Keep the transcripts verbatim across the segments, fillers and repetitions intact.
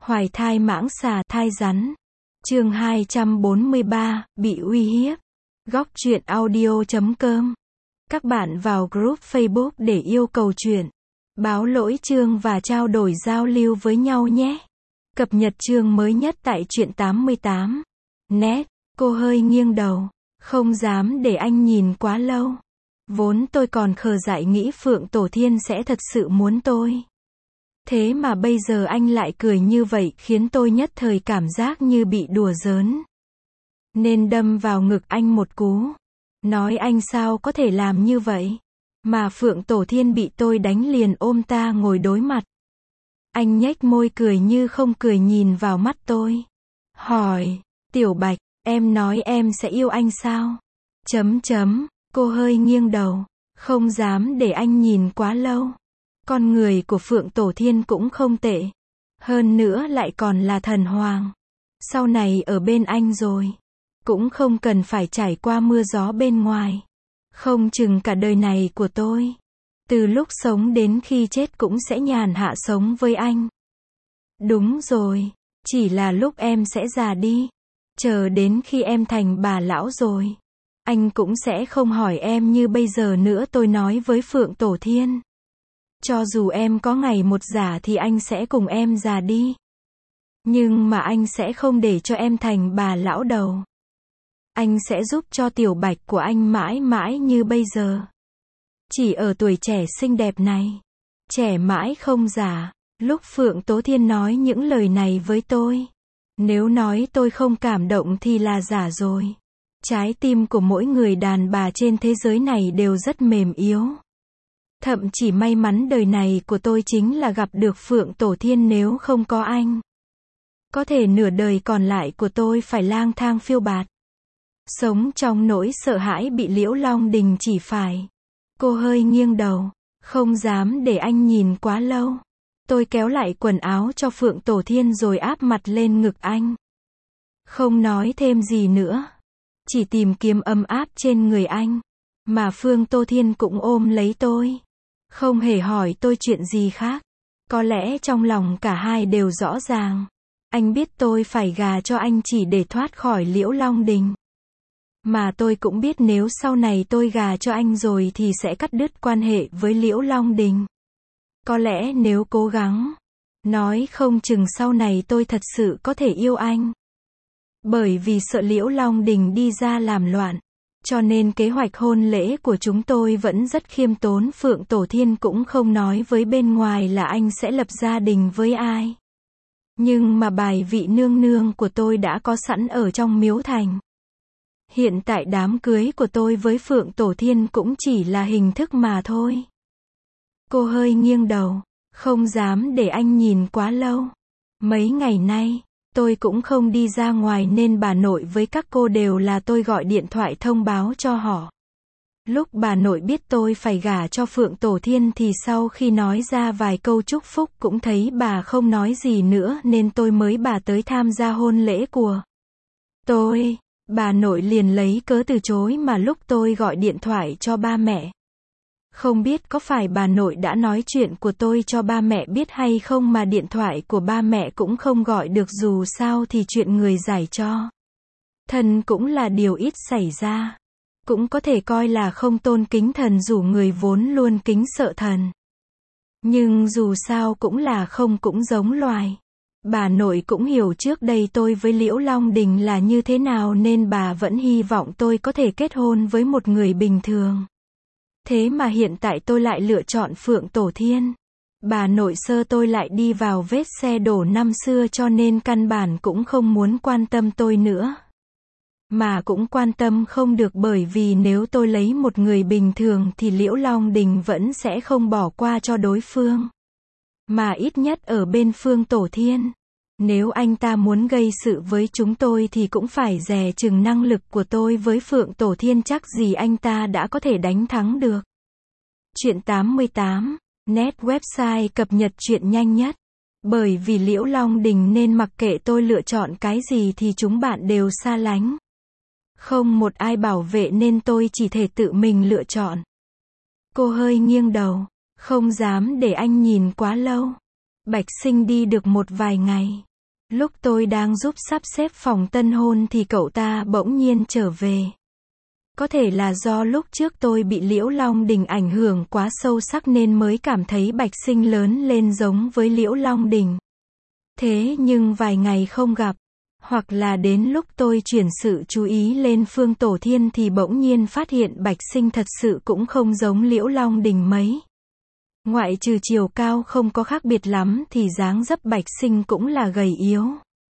Hoài thai mãng xà thai rắn. Chương hai trăm bốn mươi ba, bị uy hiếp. Góc truyện audio chấm com. Các bạn vào group Facebook để yêu cầu truyện, báo lỗi chương và trao đổi giao lưu với nhau nhé. Cập nhật chương mới nhất tại truyện tám mươi tám. Net, cô hơi nghiêng đầu, không dám để anh nhìn quá lâu. Vốn tôi còn khờ dại nghĩ Phượng Tổ Thiên sẽ thật sự muốn tôi. Thế mà bây giờ anh lại cười như vậy khiến tôi nhất thời cảm giác như bị đùa giỡn. Nên đâm vào ngực anh một cú. Nói anh sao có thể làm như vậy. Mà Phượng Tổ Thiên bị tôi đánh liền ôm ta ngồi đối mặt. Anh nhếch môi cười như không cười nhìn vào mắt tôi. Hỏi, Tiểu Bạch, em nói em sẽ yêu anh sao? Chấm chấm, cô hơi nghiêng đầu, không dám để anh nhìn quá lâu. Con người của Phượng Tổ Thiên cũng không tệ. Hơn nữa lại còn là thần hoàng. Sau này ở bên anh rồi, cũng không cần phải trải qua mưa gió bên ngoài. Không chừng cả đời này của tôi, từ lúc sống đến khi chết cũng sẽ nhàn hạ sống với anh. Đúng rồi, chỉ là lúc em sẽ già đi. Chờ đến khi em thành bà lão rồi, anh cũng sẽ không hỏi em như bây giờ nữa, tôi nói với Phượng Tổ Thiên. Cho dù em có ngày một già thì anh sẽ cùng em già đi. Nhưng mà anh sẽ không để cho em thành bà lão đầu. Anh sẽ giúp cho Tiểu Bạch của anh mãi mãi như bây giờ. Chỉ ở tuổi trẻ xinh đẹp này, trẻ mãi không già. Lúc Phượng Tố Thiên nói những lời này với tôi, nếu nói tôi không cảm động thì là giả rồi. Trái tim của mỗi người đàn bà trên thế giới này đều rất mềm yếu. Thậm chỉ may mắn đời này của tôi chính là gặp được Phượng Tổ Thiên, nếu không có anh, có thể nửa đời còn lại của tôi phải lang thang phiêu bạt. Sống trong nỗi sợ hãi bị Liễu Long Đình chỉ phải. Cô hơi nghiêng đầu, không dám để anh nhìn quá lâu. Tôi kéo lại quần áo cho Phượng Tổ Thiên rồi áp mặt lên ngực anh. Không nói thêm gì nữa, chỉ tìm kiếm ấm áp trên người anh. Mà Phượng Tổ Thiên cũng ôm lấy tôi, không hề hỏi tôi chuyện gì khác. Có lẽ trong lòng cả hai đều rõ ràng. Anh biết tôi phải gà cho anh chỉ để thoát khỏi Liễu Long Đình. Mà tôi cũng biết nếu sau này tôi gà cho anh rồi thì sẽ cắt đứt quan hệ với Liễu Long Đình. Có lẽ nếu cố gắng, nói không chừng sau này tôi thật sự có thể yêu anh. Bởi vì sợ Liễu Long Đình đi ra làm loạn, cho nên kế hoạch hôn lễ của chúng tôi vẫn rất khiêm tốn. Phượng Tổ Thiên cũng không nói với bên ngoài là anh sẽ lập gia đình với ai. Nhưng mà bài vị nương nương của tôi đã có sẵn ở trong miếu thành. Hiện tại đám cưới của tôi với Phượng Tổ Thiên cũng chỉ là hình thức mà thôi. Cô hơi nghiêng đầu, không dám để anh nhìn quá lâu. Mấy ngày nay, tôi cũng không đi ra ngoài nên bà nội với các cô đều là tôi gọi điện thoại thông báo cho họ. Lúc bà nội biết tôi phải gả cho Phượng Tổ Thiên thì sau khi nói ra vài câu chúc phúc cũng thấy bà không nói gì nữa nên tôi mới bà tới tham gia hôn lễ của tôi. Bà nội liền lấy cớ từ chối mà lúc tôi gọi điện thoại cho ba mẹ. Không biết có phải bà nội đã nói chuyện của tôi cho ba mẹ biết hay không mà điện thoại của ba mẹ cũng không gọi được, dù sao thì chuyện người giải cho thần cũng là điều ít xảy ra. Cũng có thể coi là không tôn kính thần dù người vốn luôn kính sợ thần. Nhưng dù sao cũng là không cũng giống loài. Bà nội cũng hiểu trước đây tôi với Liễu Long Đình là như thế nào nên bà vẫn hy vọng tôi có thể kết hôn với một người bình thường. Thế mà hiện tại tôi lại lựa chọn Phượng Tổ Thiên. Bà nội sơ tôi lại đi vào vết xe đổ năm xưa cho nên căn bản cũng không muốn quan tâm tôi nữa. Mà cũng quan tâm không được, bởi vì nếu tôi lấy một người bình thường thì Liễu Long Đình vẫn sẽ không bỏ qua cho đối phương. Mà ít nhất ở bên Phượng Tổ Thiên, nếu anh ta muốn gây sự với chúng tôi thì cũng phải dè chừng năng lực của tôi với Phượng Tổ Thiên, chắc gì anh ta đã có thể đánh thắng được. Truyện tám mươi tám, Net website cập nhật truyện nhanh nhất. Bởi vì Liễu Long Đình nên mặc kệ tôi lựa chọn cái gì thì chúng bạn đều xa lánh. Không một ai bảo vệ nên tôi chỉ thể tự mình lựa chọn. Cô hơi nghiêng đầu, không dám để anh nhìn quá lâu. Bạch Sinh đi được một vài ngày, Lúc tôi đang giúp sắp xếp phòng tân hôn thì cậu ta bỗng nhiên trở về. Có thể là do lúc trước tôi bị Liễu Long Đình ảnh hưởng quá sâu sắc nên mới cảm thấy Bạch Sinh lớn lên giống với Liễu Long Đình. Thế nhưng vài ngày không gặp, hoặc là đến lúc tôi chuyển sự chú ý lên Phương Tổ Thiên thì bỗng nhiên phát hiện Bạch Sinh thật sự cũng không giống Liễu Long Đình mấy. Ngoại trừ chiều cao không có khác biệt lắm thì dáng dấp Bạch Sinh cũng là gầy yếu.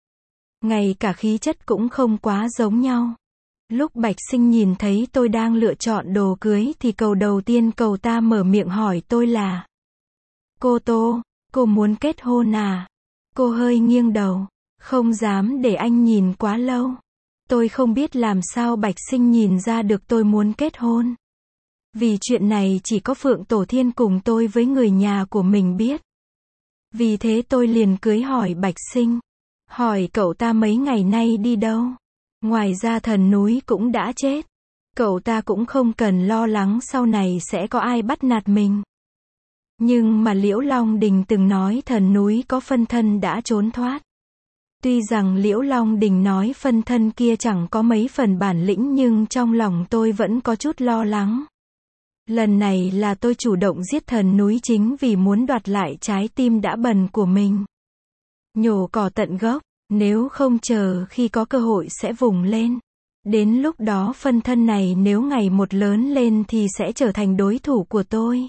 Ngay cả khí chất cũng không quá giống nhau. Lúc Bạch Sinh nhìn thấy tôi đang lựa chọn đồ cưới thì câu đầu tiên cậu ta mở miệng hỏi tôi là: Cô Tô, cô muốn kết hôn à? Cô hơi nghiêng đầu, không dám để anh nhìn quá lâu. Tôi không biết làm sao Bạch Sinh nhìn ra được tôi muốn kết hôn. Vì chuyện này chỉ có Phượng Tổ Thiên cùng tôi với người nhà của mình biết. Vì thế tôi liền cưới hỏi Bạch Sinh. Hỏi cậu ta mấy ngày nay đi đâu? Ngoài ra thần núi cũng đã chết. Cậu ta cũng không cần lo lắng sau này sẽ có ai bắt nạt mình. Nhưng mà Liễu Long Đình từng nói thần núi có phân thân đã trốn thoát. Tuy rằng Liễu Long Đình nói phân thân kia chẳng có mấy phần bản lĩnh nhưng trong lòng tôi vẫn có chút lo lắng. Lần này là tôi chủ động giết thần núi chính vì muốn đoạt lại trái tim đã bần của mình. Nhổ cỏ tận gốc, nếu không chờ khi có cơ hội sẽ vùng lên. Đến lúc đó phân thân này nếu ngày một lớn lên thì sẽ trở thành đối thủ của tôi.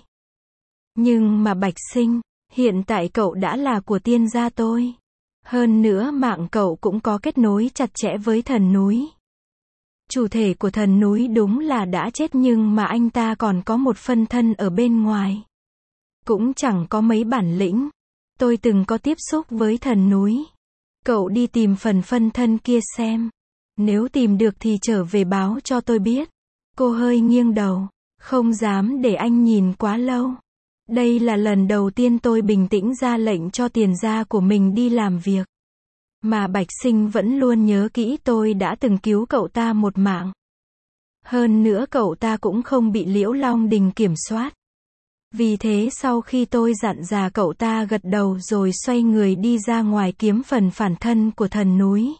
Nhưng mà Bạch Sinh, hiện tại cậu đã là của tiên gia tôi. Hơn nữa mạng cậu cũng có kết nối chặt chẽ với thần núi. Chủ thể của thần núi đúng là đã chết nhưng mà anh ta còn có một phân thân ở bên ngoài. Cũng chẳng có mấy bản lĩnh. Tôi từng có tiếp xúc với thần núi. Cậu đi tìm phần phân thân kia xem. Nếu tìm được thì trở về báo cho tôi biết. Cô hơi nghiêng đầu, không dám để anh nhìn quá lâu. Đây là lần đầu tiên tôi bình tĩnh ra lệnh cho tiền gia của mình đi làm việc. Mà Bạch Sinh vẫn luôn nhớ kỹ tôi đã từng cứu cậu ta một mạng. Hơn nữa cậu ta cũng không bị Liễu Long Đình kiểm soát. Vì thế sau khi tôi dặn dò cậu ta gật đầu rồi xoay người đi ra ngoài kiếm phần phản thân của thần núi.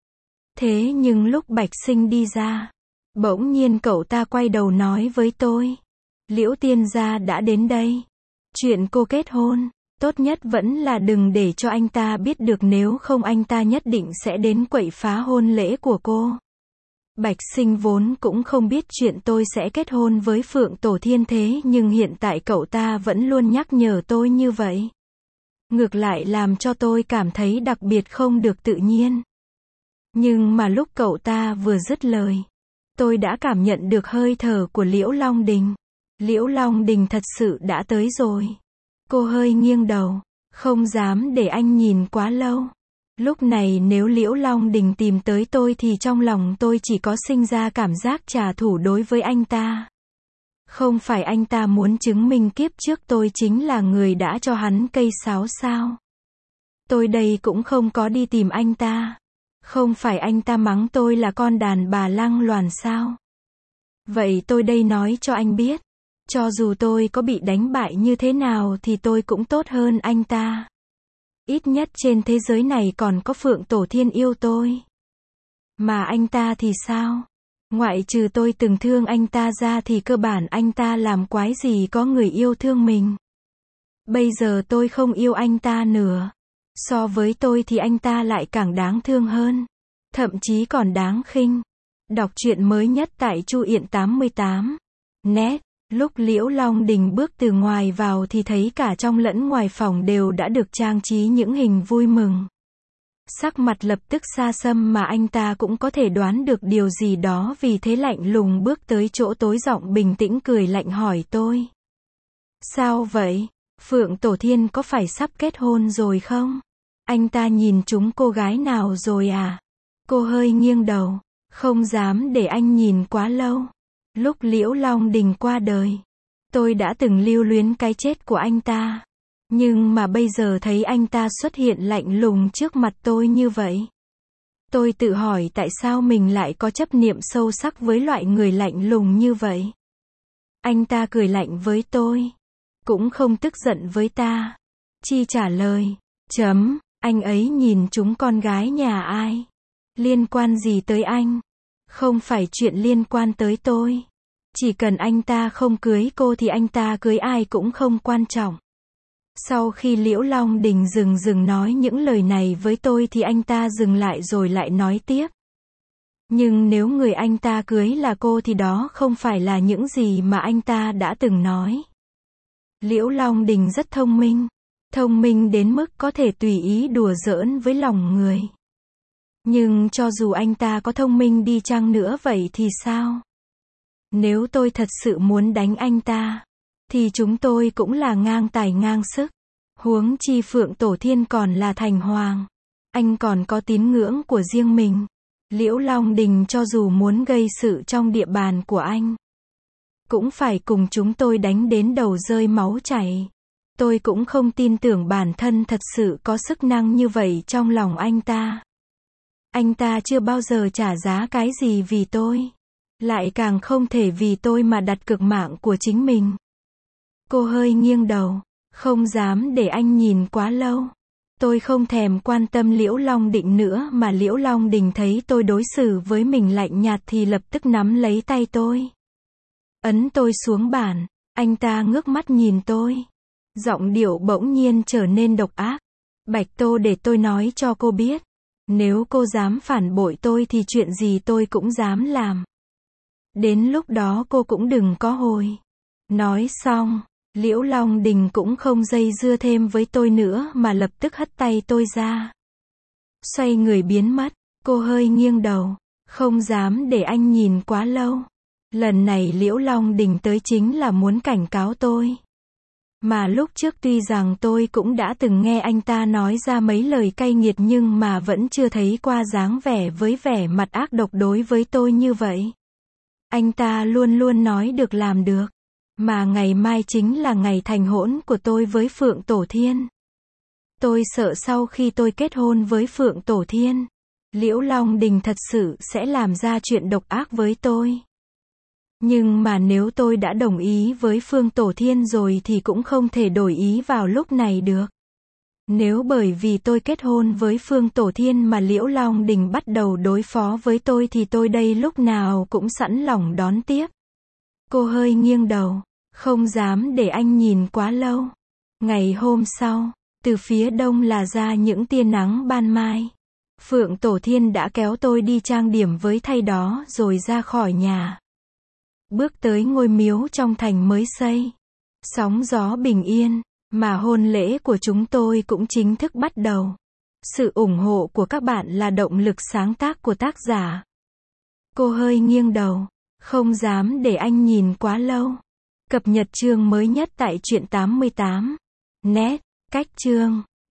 Thế nhưng lúc Bạch Sinh đi ra, bỗng nhiên cậu ta quay đầu nói với tôi: Liễu tiên gia đã đến đây. Chuyện cô kết hôn, tốt nhất vẫn là đừng để cho anh ta biết được, nếu không anh ta nhất định sẽ đến quậy phá hôn lễ của cô. Bạch Sinh vốn cũng không biết chuyện tôi sẽ kết hôn với Phượng Tổ Thiên thế nhưng hiện tại cậu ta vẫn luôn nhắc nhở tôi như vậy. Ngược lại làm cho tôi cảm thấy đặc biệt không được tự nhiên. Nhưng mà lúc cậu ta vừa dứt lời, tôi đã cảm nhận được hơi thở của Liễu Long Đình. Liễu Long Đình thật sự đã tới rồi. Cô hơi nghiêng đầu, không dám để anh nhìn quá lâu. Lúc này nếu Liễu Long Đình tìm tới tôi thì trong lòng tôi chỉ có sinh ra cảm giác trả thù đối với anh ta. Không phải anh ta muốn chứng minh kiếp trước tôi chính là người đã cho hắn cây sáo sao? Tôi đây cũng không có đi tìm anh ta. Không phải anh ta mắng tôi là con đàn bà lăng loàn sao? Vậy tôi đây nói cho anh biết. Cho dù tôi có bị đánh bại như thế nào thì tôi cũng tốt hơn anh ta. Ít nhất trên thế giới này còn có Phượng Tổ Thiên yêu tôi. Mà anh ta thì sao? Ngoại trừ tôi từng thương anh ta ra thì cơ bản anh ta làm quái gì có người yêu thương mình. Bây giờ tôi không yêu anh ta nữa. So với tôi thì anh ta lại càng đáng thương hơn. Thậm chí còn đáng khinh. Đọc truyện mới nhất tại Chu Yện tám mươi tám. Net. Lúc Liễu Long Đình bước từ ngoài vào thì thấy cả trong lẫn ngoài phòng đều đã được trang trí những hình vui mừng. Sắc mặt lập tức xa xăm mà anh ta cũng có thể đoán được điều gì đó, vì thế lạnh lùng bước tới chỗ tối, giọng bình tĩnh cười lạnh hỏi tôi. Sao vậy? Phượng Tổ Thiên có phải sắp kết hôn rồi không? Anh ta nhìn trúng cô gái nào rồi à? Cô hơi nghiêng đầu, không dám để anh nhìn quá lâu. Lúc Liễu Long Đình qua đời, tôi đã từng lưu luyến cái chết của anh ta. Nhưng mà bây giờ thấy anh ta xuất hiện lạnh lùng trước mặt tôi như vậy. Tôi tự hỏi tại sao mình lại có chấp niệm sâu sắc với loại người lạnh lùng như vậy. Anh ta cười lạnh với tôi. Cũng không tức giận với ta. Chi trả lời. Chấm. Anh ấy nhìn chúng con gái nhà ai? Liên quan gì tới anh? Không phải chuyện liên quan tới tôi. Chỉ cần anh ta không cưới cô thì anh ta cưới ai cũng không quan trọng. Sau khi Liễu Long Đình dừng dừng nói những lời này với tôi thì anh ta dừng lại rồi lại nói tiếp. Nhưng nếu người anh ta cưới là cô thì đó không phải là những gì mà anh ta đã từng nói. Liễu Long Đình rất thông minh. Thông minh đến mức có thể tùy ý đùa giỡn với lòng người. Nhưng cho dù anh ta có thông minh đi chăng nữa vậy thì sao? Nếu tôi thật sự muốn đánh anh ta, thì chúng tôi cũng là ngang tài ngang sức. Huống chi Phượng Tổ Thiên còn là thành hoàng. Anh còn có tín ngưỡng của riêng mình. Liễu Long Đình cho dù muốn gây sự trong địa bàn của anh, cũng phải cùng chúng tôi đánh đến đầu rơi máu chảy. Tôi cũng không tin tưởng bản thân thật sự có sức năng như vậy trong lòng anh ta. Anh ta chưa bao giờ trả giá cái gì vì tôi. Lại càng không thể vì tôi mà đặt cược mạng của chính mình. Cô hơi nghiêng đầu. Không dám để anh nhìn quá lâu. Tôi không thèm quan tâm Liễu Long Định nữa mà Liễu Long Đình thấy tôi đối xử với mình lạnh nhạt thì lập tức nắm lấy tay tôi. Ấn tôi xuống bàn. Anh ta ngước mắt nhìn tôi. Giọng điệu bỗng nhiên trở nên độc ác. Bạch Tô, để tôi nói cho cô biết. Nếu cô dám phản bội tôi thì chuyện gì tôi cũng dám làm. Đến lúc đó cô cũng đừng có hồi. Nói xong, Liễu Long Đình cũng không dây dưa thêm với tôi nữa mà lập tức hất tay tôi ra. Xoay người biến mất. Cô hơi nghiêng đầu. Không dám để anh nhìn quá lâu. Lần này Liễu Long Đình tới chính là muốn cảnh cáo tôi. Mà lúc trước tuy rằng tôi cũng đã từng nghe anh ta nói ra mấy lời cay nghiệt nhưng mà vẫn chưa thấy qua dáng vẻ với vẻ mặt ác độc đối với tôi như vậy. Anh ta luôn luôn nói được làm được. Mà ngày mai chính là ngày thành hôn của tôi với Phượng Tổ Thiên. Tôi sợ sau khi tôi kết hôn với Phượng Tổ Thiên, Liễu Long Đình thật sự sẽ làm ra chuyện độc ác với tôi. Nhưng mà nếu tôi đã đồng ý với Phương Tổ Thiên rồi thì cũng không thể đổi ý vào lúc này được. Nếu bởi vì tôi kết hôn với Phương Tổ Thiên mà Liễu Long Đình bắt đầu đối phó với tôi thì tôi đây lúc nào cũng sẵn lòng đón tiếp. Cô hơi nghiêng đầu. Không dám để anh nhìn quá lâu. Ngày hôm sau, từ phía đông là ra những tia nắng ban mai. Phượng Tổ Thiên đã kéo tôi đi trang điểm với thay đó rồi ra khỏi nhà. Bước tới ngôi miếu trong thành mới xây. Sóng gió bình yên, mà hôn lễ của chúng tôi cũng chính thức bắt đầu. Sự ủng hộ của các bạn là động lực sáng tác của tác giả. Cô hơi nghiêng đầu. Không dám để anh nhìn quá lâu. Cập nhật chương mới nhất tại truyện tám mươi tám net, cách chương.